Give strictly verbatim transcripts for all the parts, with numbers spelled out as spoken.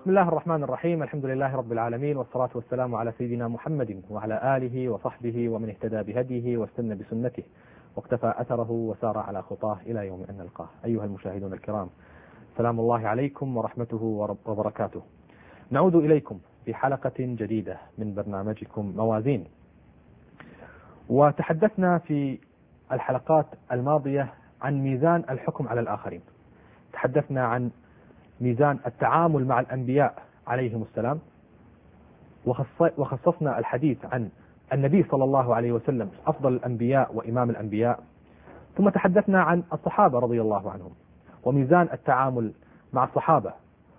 بسم الله الرحمن الرحيم. الحمد لله رب العالمين، والصلاة والسلام على سيدنا محمد وعلى آله وصحبه ومن اهتدى بهديه واستنى بسنته واقتفى أثره وسار على خطاه إلى يوم أن نلقاه. أيها المشاهدون الكرام، سلام الله عليكم ورحمته وبركاته. نعود إليكم في حلقة جديدة من برنامجكم موازين. وتحدثنا في الحلقات الماضية عن ميزان الحكم على الآخرين، تحدثنا عن ميزان التعامل مع الأنبياء عليهم السلام، وخصصنا الحديث عن النبي صلى الله عليه وسلم أفضل الأنبياء وإمام الأنبياء. ثم تحدثنا عن الصحابة رضي الله عنهم وميزان التعامل مع الصحابة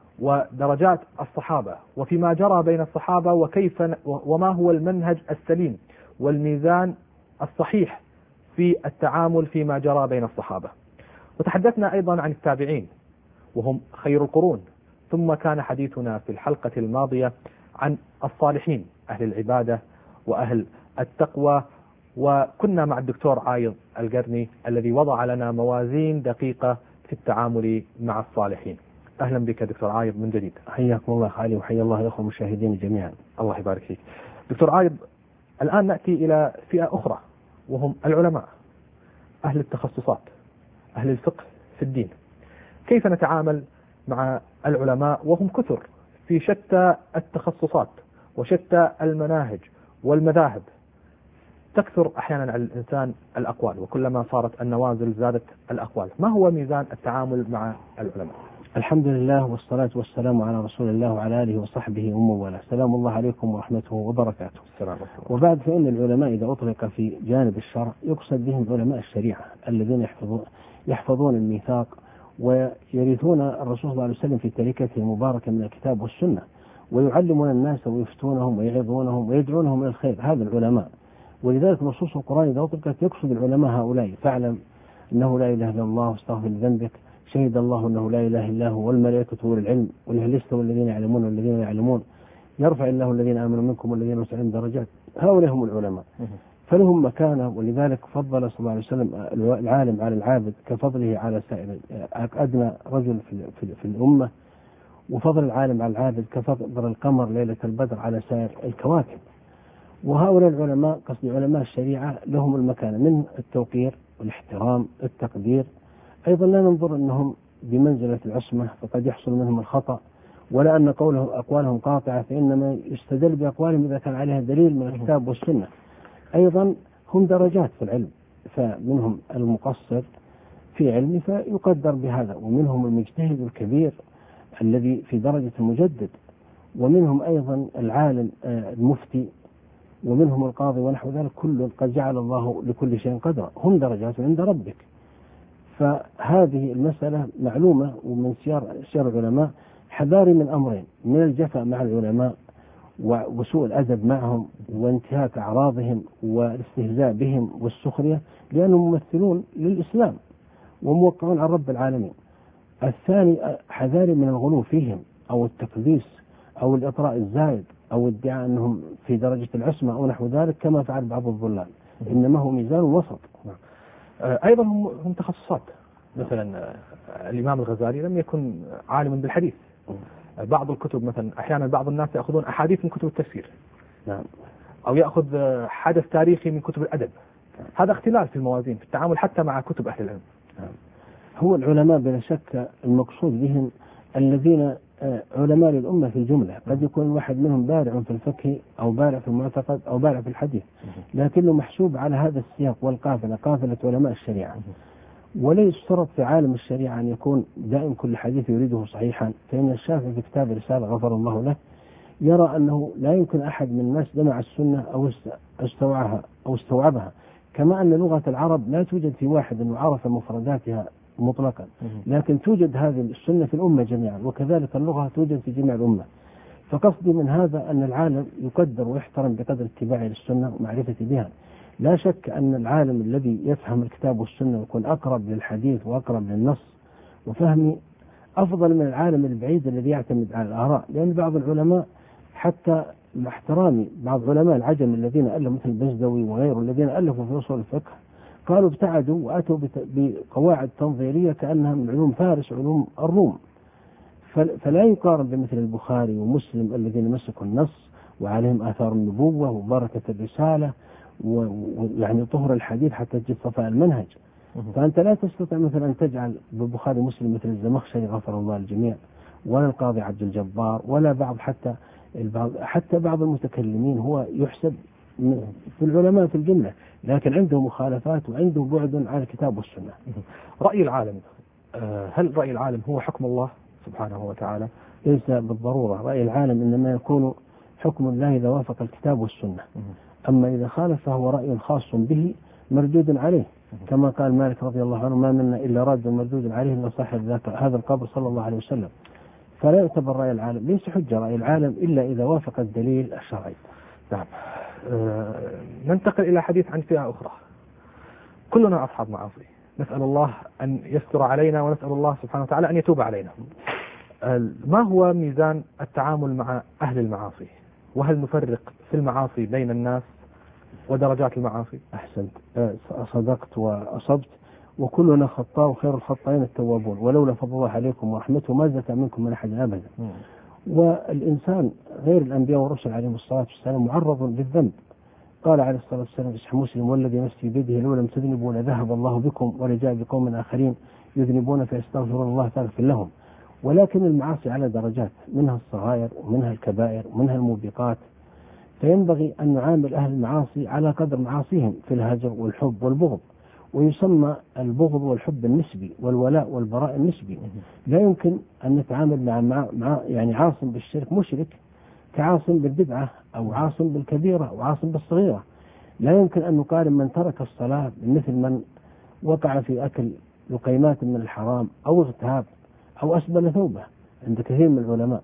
ودرجات الصحابة وفيما جرى بين الصحابة وكيف وما هو المنهج السليم والميزان الصحيح في التعامل فيما جرى بين الصحابة. وتحدثنا أيضا عن التابعين وهم خير القرون. ثم كان حديثنا في الحلقة الماضية عن الصالحين، أهل العبادة وأهل التقوى، وكنا مع الدكتور عايض القرني الذي وضع لنا موازين دقيقة في التعامل مع الصالحين. أهلا بك دكتور عايض من جديد. حياكم الله خالي، وحيا الله الأخوة المشاهدين جميعا. الله يبارك فيك دكتور عايض. الآن نأتي إلى فئة أخرى وهم العلماء، أهل التخصصات، أهل الفقه في الدين. كيف نتعامل مع العلماء وهم كثر في شتى التخصصات وشتى المناهج والمذاهب؟ تكثر أحيانا على الإنسان الأقوال، وكلما صارت النوازل زادت الأقوال. ما هو ميزان التعامل مع العلماء؟ الحمد لله والصلاة والسلام على رسول الله وعلى آله وصحبه ومن والاه. سلام الله عليكم ورحمته وبركاته. السلام. وبعد، فإن العلماء إذا أطلق في جانب الشرع يقصد بهم علماء الشريعة الذين يحفظون يحفظون الميثاق ويرثون الرسول صلى الله عليه وسلم في تركته المباركة من الكتاب والسنة، ويعلمون الناس ويفتونهم ويعظونهم ويدعونهم إلى الخير. هذا العلماء. ولذلك نصوص القرآن إذا أطلقت يقصد العلماء هؤلاء: فاعلم أنه لا إله إلا الله واستغفر لذنبك، شهد الله أنه لا إله إلا هو والملائكة أولو العلم، وهل يستوي الذين يعلمون والذين لا يعلمون، يرفع الله الذين آمنوا منكم والذين أوتوا العلم درجات. هؤلاء هم العلماء، فلهم مكانة. ولذلك فضل صلى الله عليه وسلم العالم على العابد كفضله على سائر أدنى رجل في, في الأمة، وفضل العالم على العابد كفضل القمر ليلة البدر على سائر الكواكب. وهؤلاء العلماء، قصد علماء الشريعة، لهم المكانة من التوقير والاحترام التقدير. أيضا لا ننظر أنهم بمنزلة العصمة فقد يحصل منهم الخطأ، ولا أن قوله أقوالهم قاطعة، فإنما يستدل بأقوالهم إذا كان عليها دليل من الكتاب والسنة. أيضا هم درجات في العلم، فمنهم المقصر في علمه فيقدر بهذا، ومنهم المجتهد الكبير الذي في درجة المجدد، ومنهم أيضا العالم المفتي، ومنهم القاضي، ونحو ذلك. كل قد جعل الله لكل شيء قدرا، هم درجات عند ربك. فهذه المسألة معلومة. ومن سير سير العلماء حذاري من أمرين: من الجفاء مع العلماء وسوء الأدب معهم وانتهاك أعراضهم والاستهزاء بهم والسخرية، لأنهم ممثلون للإسلام وموقعون عن رب العالمين. الثاني حذاري من الغلو فيهم أو التقديس أو الإطراء الزائد أو ادعاء أنهم في درجة العصمة أو نحو ذلك كما فعل بعض الضلال. إنما هو ميزان وسط. أيضا هم تخصصات. مثلا الإمام الغزالي لم يكن عالما بالحديث. بعض الكتب مثلا أحيانا بعض الناس يأخذون أحاديث من كتب التفسير، نعم، أو يأخذ حدث تاريخي من كتب الأدب. هذا اختلاف في الموازين في التعامل حتى مع كتب أهل العلم. نعم. هو العلماء بلا شك المقصود بهم الذين علماء للأمة في الجملة. قد يكون واحد منهم بارع في الفقه أو بارع في المعتقد أو بارع في الحديث، لكنه محسوب على هذا السياق والقافلة، قافلة علماء الشريعة. وليس شرط في عالم الشريعة أن يكون دائم كل حديث يريده صحيحا. فإن الشافعي في كتاب رسالة غفر الله له يرى أنه لا يمكن أحد من الناس جمع السنة أو استوعبها أو استوعبها، كما أن لغة العرب لا توجد في واحد وعرف مفرداتها مطلقا، لكن توجد هذه السنة في الأمة جميعا، وكذلك اللغة توجد في جميع الأمة. فقصدي من هذا أن العالم يقدر ويحترم بقدر اتباعه للسنة ومعرفة بها. لا شك أن العالم الذي يفهم الكتاب والسنة ويكون أقرب للحديث وأقرب للنص وفهمه أفضل من العالم البعيد الذي يعتمد على الآراء. لأن بعض العلماء، حتى مع احترامي بعض علماء العجم الذين ألفوا مثل البزدوي وغيره الذين ألفوا في أصول الفقه، قالوا ابتعدوا وأتوا بقواعد تنظيرية كأنها من علوم فارس وعلوم الروم. فلا يقارن بمثل البخاري ومسلم الذين مسكوا النص وعليهم آثار النبوة وبركة الرسالة ويعني طهر الحديث حتى تجد صفاء المنهج. فأنت لا تستطيع مثلا أن تجعل بالبخاري مسلم مثل الزمخشري غفر الله الجميع، ولا القاضي عبد الجبار، ولا بعض حتى البعض حتى بعض المتكلمين هو يحسب في العلماء في الجملة، لكن عنده مخالفات وعنده بعد عن الكتاب والسنة. رأي العالم، هل رأي العالم هو حكم الله سبحانه وتعالى؟ ليس بالضرورة، رأي العالم إنما يكون حكم الله إذا وافق الكتاب والسنة، أما إذا خالف فهو رأي خاص به مردود عليه، كما قال مالك رضي الله عنه: ما منا إلا راد مردود عليه إلا صاحب ذاك هذا القبر صلى الله عليه وسلم. فلا يعتبر رأي العالم، ليس حجة رأي العالم إلا إذا وافق الدليل الشرعي. نعم. أه ننتقل إلى حديث عن فئة أخرى. كلنا أصحاب معاصي، نسأل الله أن يستر علينا ونسأل الله سبحانه وتعالى أن يتوب علينا. ما هو ميزان التعامل مع أهل المعاصي؟ وهل نفرق في المعاصي بين الناس ودرجات المعاصي؟ أحسنت، صدقت وأصبت، وكلنا خطاء وخير الخطائين التوابون، ولولا فضل الله عليكم ورحمته ما زكى منكم من أحد أبدا. م. والإنسان غير الأنبياء والرسل عليهم الصلاة والسلام معرض للذنب. قال عليه الصلاة والسلام في صحيح مسلم: والذي نفسي بيده لو لم تذنبوا لذهب الله بكم ولجاء بقوم آخرين يذنبون فيستغفرون الله فيغفر لهم. ولكن المعاصي على درجات، منها الصغائر ومنها الكبائر ومنها الموبقات، فينبغي أن نعامل أهل المعاصي على قدر معاصيهم في الهجر والحب والبغض، ويسمى البغض والحب النسبي والولاء والبراء النسبي. لا يمكن أن نتعامل مع, مع, مع يعني عاصم بالشرك مشرك كعاصم بالبدعة أو عاصم بالكبيرة أو عاصم بالصغيرة. لا يمكن أن نقارن من ترك الصلاة مثل من وقع في أكل لقيمات من الحرام أو اغتاب أو أسبل ثوبه عند كثير من العلماء.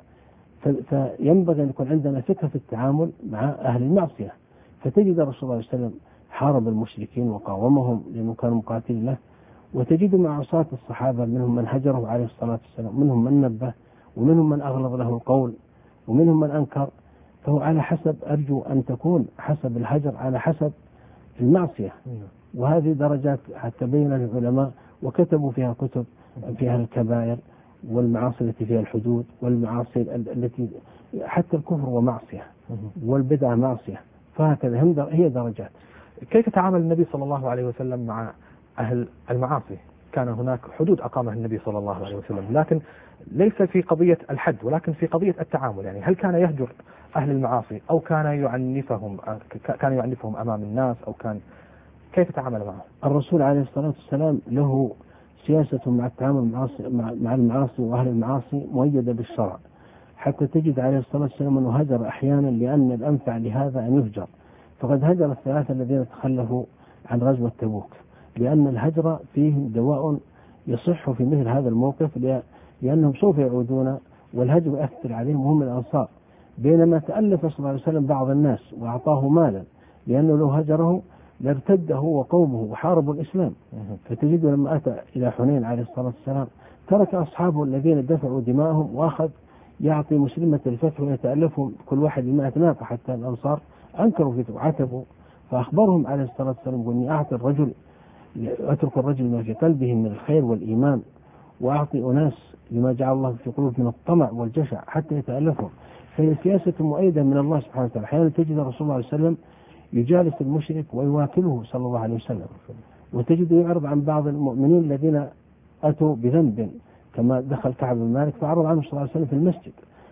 فينبغي أن يكون عندنا فكرة في التعامل مع أهل المعصية. فتجد الرسول صلى الله عليه وسلم حارب المشركين وقاومهم لأنه كانوا مقاتلين له، وتجد مع عصاة الصحابة منهم من هجره عليه الصلاة والسلام، منهم من نبه، ومنهم من أغلظ له القول، ومنهم من أنكر. فهو على حسب، أرجو أن تكون حسب الهجر على حسب المعصية، وهذه درجات حتى بين العلماء وكتبوا فيها كتب فيها الكبائر والمعاصي التي فيها الحدود، والمعاصي التي حتى الكفر ومعصية والبدعة معصية، فهكذا هي درجات. كيف تعامل النبي صلى الله عليه وسلم مع أهل المعاصي؟ كان هناك حدود أقامها النبي صلى الله عليه وسلم، لكن ليس في قضية الحد ولكن في قضية التعامل. يعني هل كان يهجر أهل المعاصي أو كان يعنفهم كان يعنفهم أمام الناس أو كان كيف تعامل معهم؟ الرسول عليه الصلاة والسلام له سياسة مع التعامل مع المعاصي وأهل المعاصي مؤيدة بالشرع، حتى تجد عليه الصلاة والسلام أنه هجر أحيانا لأن الأنفع لهذا أن يهجر. فقد هجر الثلاثة الذين تخلفوا عن غزوة تبوك، لأن الهجر فيه دواء يصح في مثل هذا الموقف، لأنهم سوف يعودون والهجر يؤثر عليهم وهم الأنصار. بينما تألف صلى الله عليه وسلم بعض الناس وأعطاه مالا، لأنه لو هجره لارتد هو وقومه وحاربوا الإسلام. فتجد لما أتى إلى حنين عليه الصلاة والسلام ترك أصحابه الذين دفعوا دماءهم وأخذ يعطي مسلمة الفتح ويتألفهم كل واحد بمائة ناقة، حتى الأنصار أنكروا فيه وعتبوا. فأخبرهم عليه الصلاة والسلام: إني أعطي الرجل أترك الرجل ما في قلبه من الخير والإيمان، وأعطي أناس لما جعل الله في قلوب من الطمع والجشع حتى يتألفهم. فهي سياسة مؤيدة من الله سبحانه وتعالى. أحيانا تجد الرسول صلى الله عليه وسلم يجالس المشرك ويواكله صلى الله عليه وسلم، وتجد يعرض عن بعض المؤمنين الذين أتوا بذنب، كما دخل كعب بن مالك فعرض عنه صلى الله عليه وسلم في المسجد.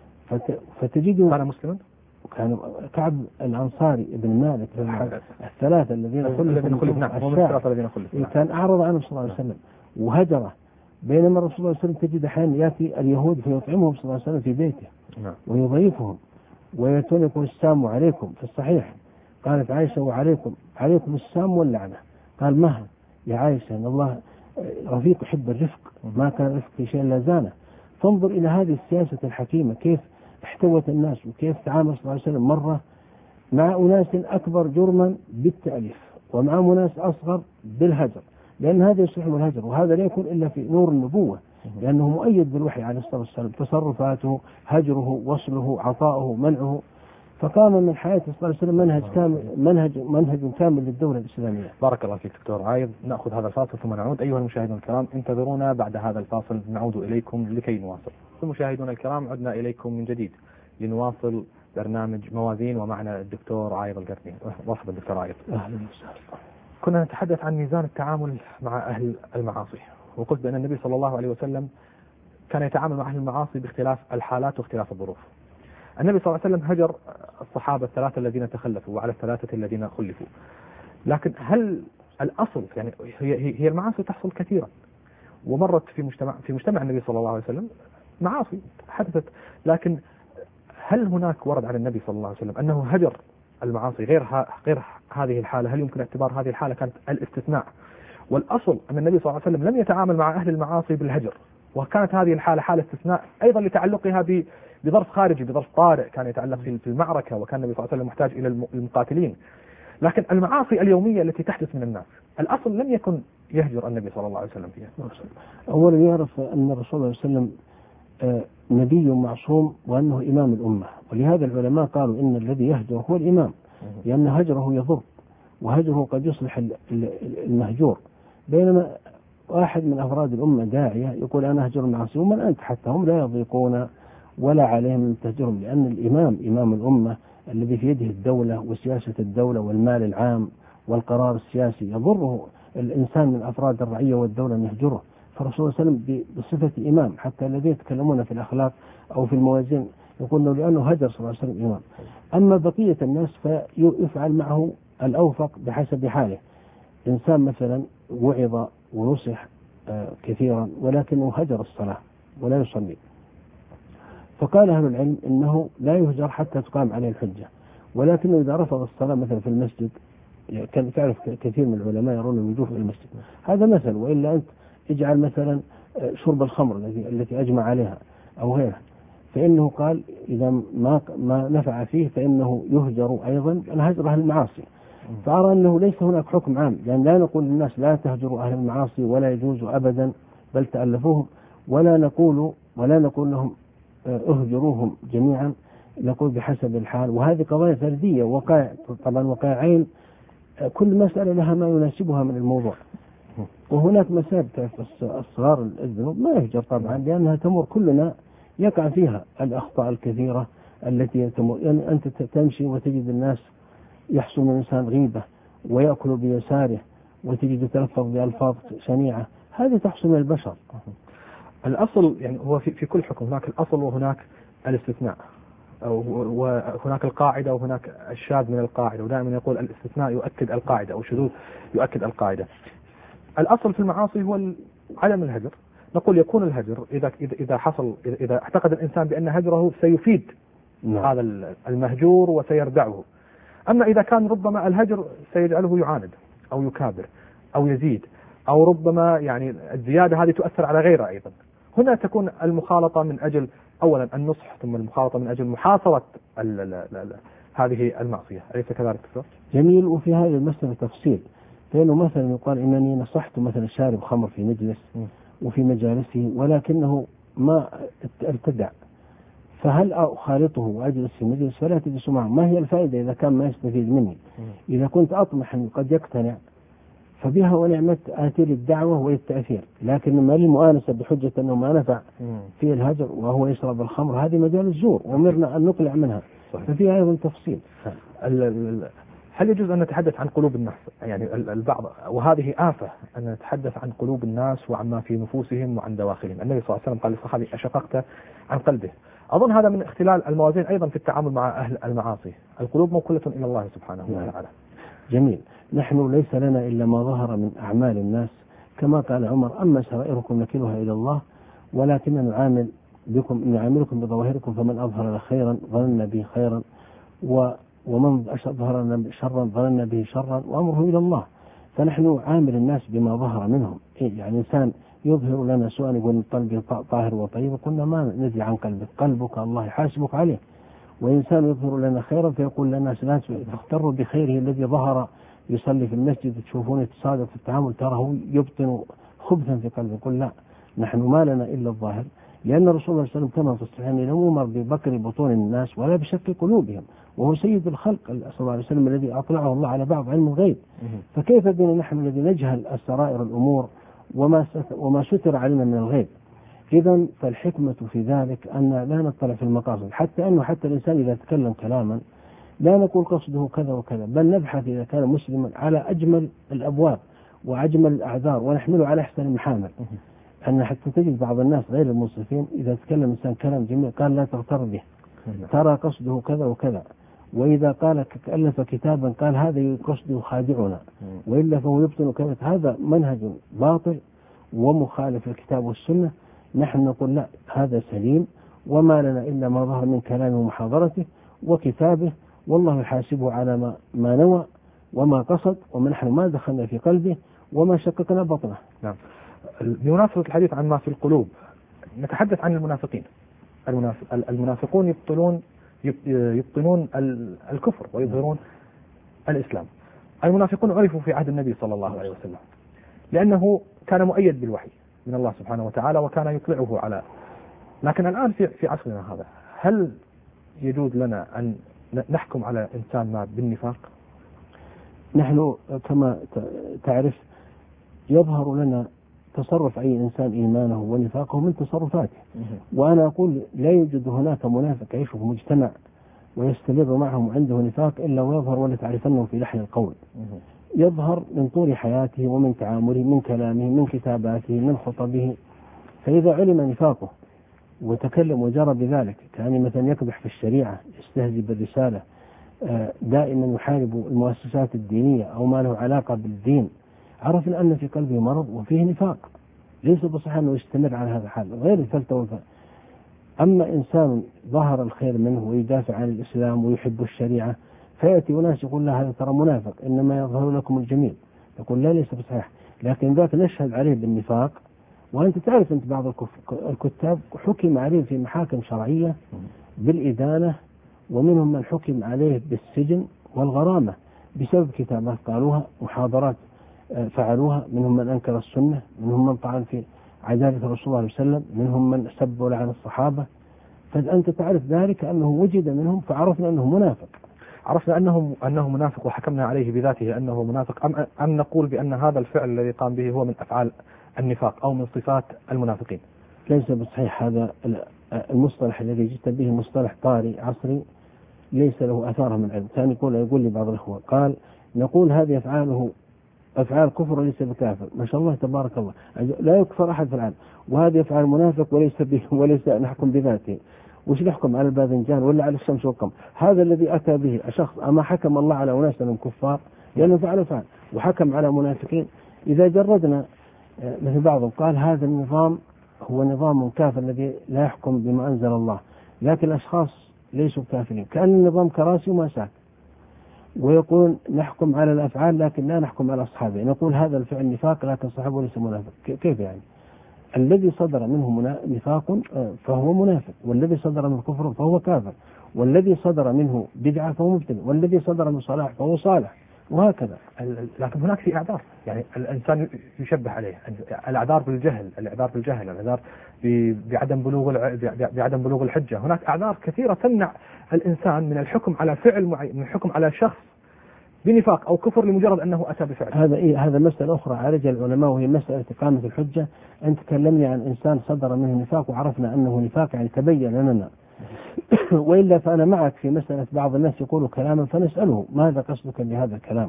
فتجد كان مسلما، وكان كعب الأنصاري ابن مالك الثلاثة الذين خلفوا كان أعرض عنه صلى الله عليه وسلم وهجره. بينما الرسول صلى الله عليه وسلم تجد أحيانا يأتي اليهود فيطعمهم صلى الله عليه وسلم في بيته ويضيفهم ويأتون يقول: السلام عليكم. في الصحيح قالت عائشة: وعليكم عليكم السلام واللعنة. قال: مها يا عائشة، إن الله رفيق يحب الرفق، ما كان رفق في شيء لا زانه. فانظر إلى هذه السياسة الحكيمة كيف احتوت الناس، وكيف تعامل صلى الله عليه وسلم مرة مع أناس أكبر جرما بالتأليف ومع أناس أصغر بالهجر، لأن هذا يصلح الهجر، وهذا لا يكون إلا في نور النبوة، لأنه مؤيد بالوحي عليه الصلاة والسلام، تصرفاته، هجره، وصله، عطاؤه، منعه. فقام من حياته صلى الله عليه وسلم منهج كامل منهج منهج كامل للدولة الإسلامية. بارك الله فيك دكتور عايض. نأخذ هذا الفاصل ثم نعود. أيها المشاهدون الكرام انتظرونا بعد هذا الفاصل نعود إليكم لكي نواصل. المشاهدون الكرام عدنا إليكم من جديد لنواصل برنامج موازين ومعنا الدكتور عايض القرني. مرحبا دكتور عايض. أهلا وسهلا. كنا نتحدث عن ميزان التعامل مع أهل المعاصي، وقلت بأن النبي صلى الله عليه وسلم كان يتعامل مع أهل المعاصي باختلاف الحالات واختلاف الظروف. النبي صلى الله عليه وسلم هجر الصحابة الثلاثة الذين تخلفوا وعلى الثلاثة الذين خلفوا، لكن هل الأصل يعني هي هي المعاصي تحصل كثيرا، ومرت في مجتمع في مجتمع النبي صلى الله عليه وسلم معاصي حدثت، لكن هل هناك ورد عن النبي صلى الله عليه وسلم أنه هجر المعاصي غير غير هذه الحالة؟ هل يمكن اعتبار هذه الحالة كانت الاستثناء؟ والأصل أن النبي صلى الله عليه وسلم لم يتعامل مع أهل المعاصي بالهجر، وكانت هذه الحالة حالة استثناء أيضا لتعلقها بظرف خارجي، بظرف طارئ كان يتعلق في المعركة، وكان النبي صلى الله عليه وسلم محتاج إلى المقاتلين. لكن المعاصي اليومية التي تحدث من الناس الأصل لم يكن يهجر النبي صلى الله عليه وسلم فيها. أولا يعرف أن الرسول صلى الله عليه وسلم نبي معصوم وأنه إمام الأمة، ولهذا العلماء قالوا إن الذي يهجر هو الإمام، لأن هجره يضر وهجره قد يصلح المهجور. بينما واحد من أفراد الأمة داعية يقول أنا أهجر المعاصي، ومن أنت حتى هم لا يضيقون ولا عليهم من تهجرهم، لأن الإمام إمام الأمة الذي في يده الدولة وسياسة الدولة والمال العام والقرار السياسي يضره الإنسان من أفراد الرعية والدولة أن يهجره. فالرسول صلى الله عليه وسلم بصفة إمام، حتى الذين يتكلمون في الأخلاق أو في الموازين يقولون لأنه هجر صلى الله عليه وسلم إمام. أما بقية الناس فيفعل معه الأوفق بحسب حاله. إنسان مثلا وعظ ونصح كثيرا ولكنه هجر الصلاة ولا يصلي، فقال أهل العلم إنه لا يهجر حتى تقام عليه الحجة، ولكنه إذا رفض الصلاة مثلا في المسجد، كان تعرف كثير من العلماء يرون الوجوب في المسجد، هذا مثل، وإلا أنت اجعل مثلا شرب الخمر التي التي أجمع عليها أو غيرها، فإنه قال إذا ما ما نفع فيه فإنه يهجر أيضا الهجر أهل المعاصي. فأرى أنه ليس هناك حكم عام، لأن يعني لا نقول للناس لا تهجروا أهل المعاصي ولا يجوز أبدا بل تألفوهم، ولا نقول ولا نقول لهم اهجروهم جميعا، نقول بحسب الحال. وهذه قضايا فردية، وقائع طبعا وقائعين كل مسألة لها ما يناسبها من الموضوع. وهناك مسائل الصغار الذنوب ما يهجر طبعا، لأنها تمر كلنا يقع فيها الأخطاء الكثيرة التي تمر. يعني أنت تمشي وتجد الناس يحصل من الإنسان غيبة ويأكل بيساره وتجد يتلفظ بألفاظ شنيعة، هذه تحصل من البشر. الأصل يعني هو في, في كل حكم هناك الأصل وهناك الاستثناء، وهناك القاعدة وهناك الشاذ من القاعدة، ودائما يقول الاستثناء يؤكد القاعدة أو الشذوذ يؤكد القاعدة. الأصل في المعاصي هو عدم الهجر. نقول يكون الهجر إذا إذا حصل إذا اعتقد الإنسان بأن هجره سيفيد نعم. هذا المهجور وسيردعه. أما إذا كان ربما الهجر سيجعله يعاند أو يكابر أو يزيد، أو ربما يعني الزيادة هذه تؤثر على غيره أيضا، هنا تكون المخالطة من أجل أولا النصح، ثم المخالطة من أجل محاصرة ال ال ال هذه المعصية. أليس كذلك دكتور؟ جميل. وفي هذه المسألة تفصيل، فإنه مثلا يقال إنني نصحت مثلا شارب خمر في مجلس م. وفي مجالسه ولكنه ما ارتدع، فهل أخالطه وأجلس في مجلس فلا تجلس معه؟ ما هي الفائدة إذا كان ما يستفيد مني؟ م. إذا كنت أطمح أن قد يقتنع فبها ونعمة آتي للدعوة وللتأثير، لكن ما المؤانسة بحجة أنه ما نفع في الهجر وهو يشرب الخمر، هذه مجال الزور وأمرنا أن نقلع منها. ففيها أيضا تفصيل. هل يجوز أن نتحدث عن قلوب الناس؟ يعني البعض، وهذه آفة أن نتحدث عن قلوب الناس وعما في نفوسهم وعن دواخلهم. النبي صلى الله عليه وسلم قال للصحابي أشققت عن قلبه. أظن هذا من اختلال الموازين أيضا في التعامل مع أهل المعاصي. القلوب موكلة إلى الله سبحانه وتعالى. جميل. نحن ليس لنا إلا ما ظهر من أعمال الناس، كما قال عمر أما سرائركم نكلها إلى الله ولكن نعامل بكم نعاملكم بظواهركم، فمن أظهر خيرا ظننا به خيرا ومن أظهر شرا ظننا به شرا وأمره إلى الله. فنحن عامل الناس بما ظهر منهم. يعني إنسان يظهر لنا سوءا يقول قلبي طاهر وطيب، قلنا ما ندري عن قلبك، قلبك الله يحاسبك عليه. وإنسان يظهر لنا خيرا فيقول لنا لا تغتروا بخيره الذي ظهر يصلي في المسجد تشوفون يتصادق في التعامل تراه يبطن خبثا في قلبه. يقول لا، نحن ما لنا إلا الظاهر، لأن الرسول صلى الله عليه وسلم كما في الصحيحين لم يؤمر ببكر بطون الناس ولا بشق قلوبهم، وهو سيد الخلق صلى الله عليه وسلم الذي أطلعه الله على بعض علم الغيب. فكيف بنا نحن الذي نجهل السرائر الأمور وما وما ستر علينا من الغيب؟ إذا فالحكمة في ذلك أن لا نطلع في المقاصد، حتى أنه حتى الإنسان إذا تكلم كلاما لا نقول قصده كذا وكذا، بل نبحث إذا كان مسلما على أجمل الأبواب وأجمل الأعذار ونحمله على أحسن المحامل. أن حتى تجد بعض الناس غير المنصفين إذا تكلم إنسان كلام جميل قال لا تغتر به، ترى قصده كذا وكذا، وإذا قال ألف كتابا قال هذا قصده خادعنا، وإلا فهو يبطن كذا. هذا منهج باطل ومخالف للكتاب والسنة. نحن نقول لا، هذا سليم، وما لنا إلا ما ظهر من كلامه ومحاضرته وكتابه، والله يحاسبه على ما, ما نوى وما قصد، ونحن ما دخلنا في قلبه وما شققنا بطنه. نعم. بمناسبة الحديث عن ما في القلوب نتحدث عن المنافقين. المنافقون يبطلون يبطنون الكفر ويظهرون الإسلام. المنافقون عرفوا في عهد النبي صلى الله عليه وسلم لأنه كان مؤيد بالوحي من الله سبحانه وتعالى وكان يطلعه على. لكن الآن في في عصرنا هذا هل يجوز لنا أن نحكم على إنسان ما بالنفاق؟ نحن كما تعرف يظهر لنا تصرف أي إنسان إيمانه ونفاقه من تصرفاته، وأنا أقول لا يوجد هناك منافق يعيش في مجتمع ويستمر معهم عنده نفاق إلا ويظهر ولا تعرفنه في لحن القول. يظهر من طول حياته ومن تعامله، من كلامه، من كتاباته، من خطبه. فإذا علم نفاقه وتكلم وجرى بذلك، كان مثلا يقدح في الشريعة، يستهزئ بالرسالة، دائما يحارب المؤسسات الدينية أو ما له علاقة بالدين، عرفنا أن في قلبه مرض وفيه نفاق، ليس بصحيح أنه يستمر على هذا الحال غير الفلتة والفلتة. أما إنسان ظهر الخير منه ويدافع عن الإسلام ويحب الشريعة، فيأتي وناس يقول له هذا ترى منافق، إنما يظهر لكم الجميل، يقول لا ليس بصحيح، لكن ذاك نشهد عليه بالنفاق. وأنت تعرف أنت بعض الكتاب حكم عليه في محاكم شرعية بالإدانة، ومنهم من حكم عليه بالسجن والغرامة بسبب كتابات قالوها، محاضرات فعلوها، منهم من أنكر السنة، منهم من طعن في عدالة الرسول صلى الله عليه وسلم، منهم من سب ولعن الصحابة. فأنت تعرف ذلك أنه وجد منهم، فعرفنا أنه منافق. عرفنا أنه أنه منافق وحكمنا عليه بذاته أنه منافق، أم أم نقول بأن هذا الفعل الذي قام به هو من أفعال النفاق أو من صفات المنافقين؟ ليس بصحيح هذا المصطلح الذي جئت به، مصطلح طارئ عصري ليس له أثار من علم. كان يقول يقول لي بعض الأخوة قال نقول هذه أفعاله أفعال كفر وليس بكافر، ما شاء الله تبارك الله، لا يكفر أحد في العالم، وهذه أفعال منافق وليس به وليس نحكم بذاته. وش نحكم على الباذنجان ولا على الشمس والقمر؟ هذا الذي أتى به شخص، أما حكم الله على أناس أنهم كفار لأنهم فعلوا فعل، وحكم على منافقين. إذا جردنا مثل بعضهم قال هذا النظام هو نظام كافر الذي لا يحكم بما أنزل الله، لكن الأشخاص ليسوا كافرين، كأن النظام كراسي ومساك، ويقول نحكم على الأفعال لكن لا نحكم على أصحابه، نقول هذا الفعل نفاق لكن صاحبه ليس منافق. كيف يعني؟ الذي صدر منه نفاق فهو منافق، والذي صدر منه كفر فهو كافر، والذي صدر منه بدعة فهو مبتدع، والذي صدر من صلاح فهو صالح، وهكذا. لكن هناك في أعذار، يعني الإنسان يشبه عليه الأعذار بالجهل، الأعذار بالجهل، الأعذار بعدم بلوغ بعدم بلوغ الحجة. هناك أعذار كثيرة تمنع الإنسان من الحكم على فعل معين، من الحكم على شخص بنفاق أو كفر لمجرد أنه أتى بفعل. هذا إيه؟ هذا مسألة أخرى عالجها العلماء، وهي مسألة إقامة الحجة. أنت تكلمني عن إنسان صدر منه نفاق وعرفنا أنه نفاق، يعني تبين لنا. وإلا فأنا معك في مسألة بعض الناس يقولوا كلاما فنسأله ماذا قصدك بهذا الكلام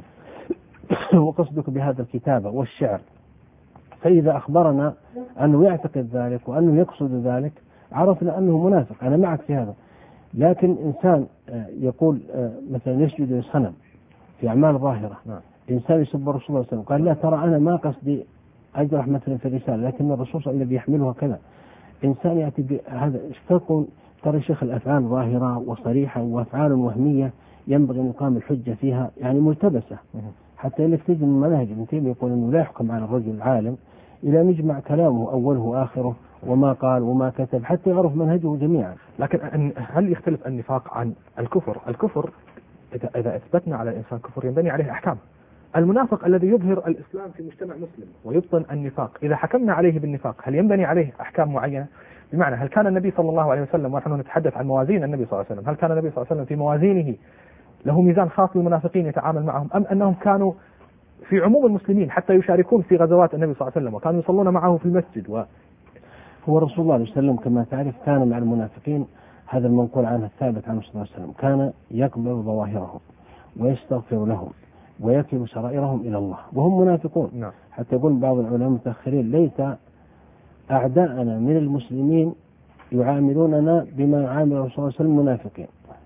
وقصدك بهذا الكتابة والشعر، فإذا أخبرنا أنه يعتقد ذلك وأنه يقصد ذلك عرفنا أنه منافق. أنا معك في هذا. لكن إنسان يقول مثلا يسجد للصنم في أعمال ظاهرة، إنسان يسب الرسول صلى الله عليه وسلم قال لا ترى أنا ما قصدي أجرح مثلا في الرسالة لكن الرسول صلى الله عليه وسلم يحملها كذا. إنسان يأتي بهذا اشتقوا ترى شيخ الأفعال ظاهرة وصريحة، وأفعال وهمية ينبغي أن يقام الحجة فيها، يعني ملتبسة. حتى إنك تجد من منهج ابن تيمية يقول أنه لا يحكم على الرجل العالم إلى أن يجمع كلامه أوله وآخره وما قال وما كتب حتى يعرف منهجه جميعا. لكن هل يختلف النفاق عن الكفر؟ الكفر إذا أثبتنا على الإنسان كفر ينبني عليه أحكام. المنافق الذي يظهر الإسلام في مجتمع مسلم ويبطن النفاق، إذا حكمنا عليه بالنفاق هل ينبني عليه أحكام معينة؟ بمعنى هل كان النبي صلى الله عليه وسلم، ونحن نتحدث عن موازين النبي صلى الله عليه وسلم، هل كان النبي صلى الله عليه وسلم في موازينه له ميزان خاص بالمنافقين يتعامل معهم، أم أنهم كانوا في عموم المسلمين حتى يشاركون في غزوات النبي صلى الله عليه وسلم وكانوا يصلون معه في المسجد؟ و هو رسول الله عليه وسلم كما تعرف كان مع المنافقين، هذا المنقول عنه الثابت عنه صلى الله عليه وسلم، كان يقبل ظواهرهم ويستغفر لهم ويكل سرائرهم إلى الله وهم منافقون. نعم. حتى يقول بعض العلماء المتأخرين ليت أعداءنا من المسلمين يعاملوننا بما يعامل الرسول صلى الله عليه وسلم منافقين،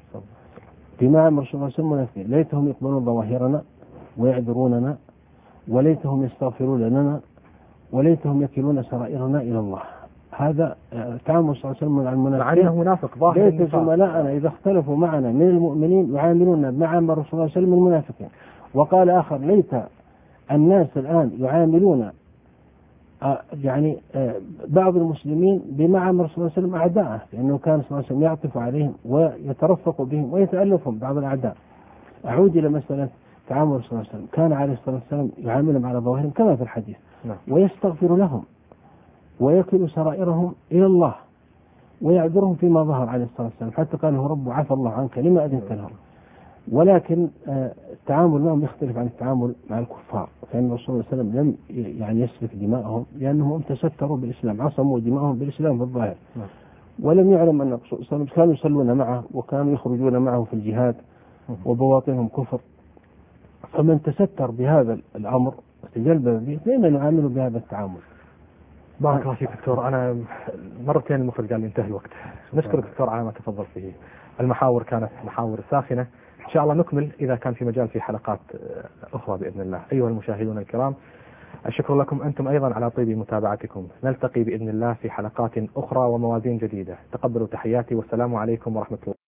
بما عامل الرسول صلى الله عليه وسلم منافقين، ليتهم يقبلون ظواهرنا ويعذروننا، وليتهم يستغفرون لنا، وليتهم يكلون سرائرنا إلى الله. هذا تعامل صلى الله عليه وسلم مع المنافقين، مع أنه منافق ظاهر. ليت زملائنا إذا اختلفوا معنا من المؤمنين يعاملوننا بما عامل الرسول صلى الله عليه وسلم المنافقين. وقال آخر ليت الناس الآن يعاملون يعني بعض المسلمين بما عامل الرسول صلى الله عليه وسلم أعداءه، لأنه كان صلى الله عليه وسلم يعطف عليهم ويترفق بهم ويتألفهم بعض الأعداء. أعود إلى مسألة تعامل الرسول صلى الله عليه وسلم، كان عليه الصلاة والسلام يعاملهم على ظواهرهم كما في الحديث، ويستغفر لهم ويكل سرائرهم إلى الله ويعذرهم فيما ظهر عليه الصلاة والسلام، حتى قال له رب عفى الله عنك لما أذنت لهم. ولكن التعامل معهم يختلف عن التعامل مع الكفار، فإن الرسول صلى الله عليه وسلم لم يعني يسفك دماءهم لأنهم تستروا بالإسلام، عصموا دماءهم بالإسلام في الظاهر، ولم يعلم أن الرسول صلى الله عليه وسلم كانوا يصلون معه وكانوا يخرجون معه في الجهاد وبواطنهم كفر، فمن تستر بهذا الأمر وتجلب به فإننا نعامله بهذا التعامل. بارك الله فيك دكتور. أنا مرتين المخرج قال لي انتهى الوقت. نشكرك دكتور على ما تفضل فيه. المحاور كانت محاور ساخنة، إن شاء الله نكمل إذا كان في مجال في حلقات أخرى بإذن الله. أيها المشاهدون الكرام، الشكر لكم أنتم أيضا على طيب متابعتكم. نلتقي بإذن الله في حلقات أخرى وموازين جديدة. تقبلوا تحياتي والسلام عليكم ورحمة الله.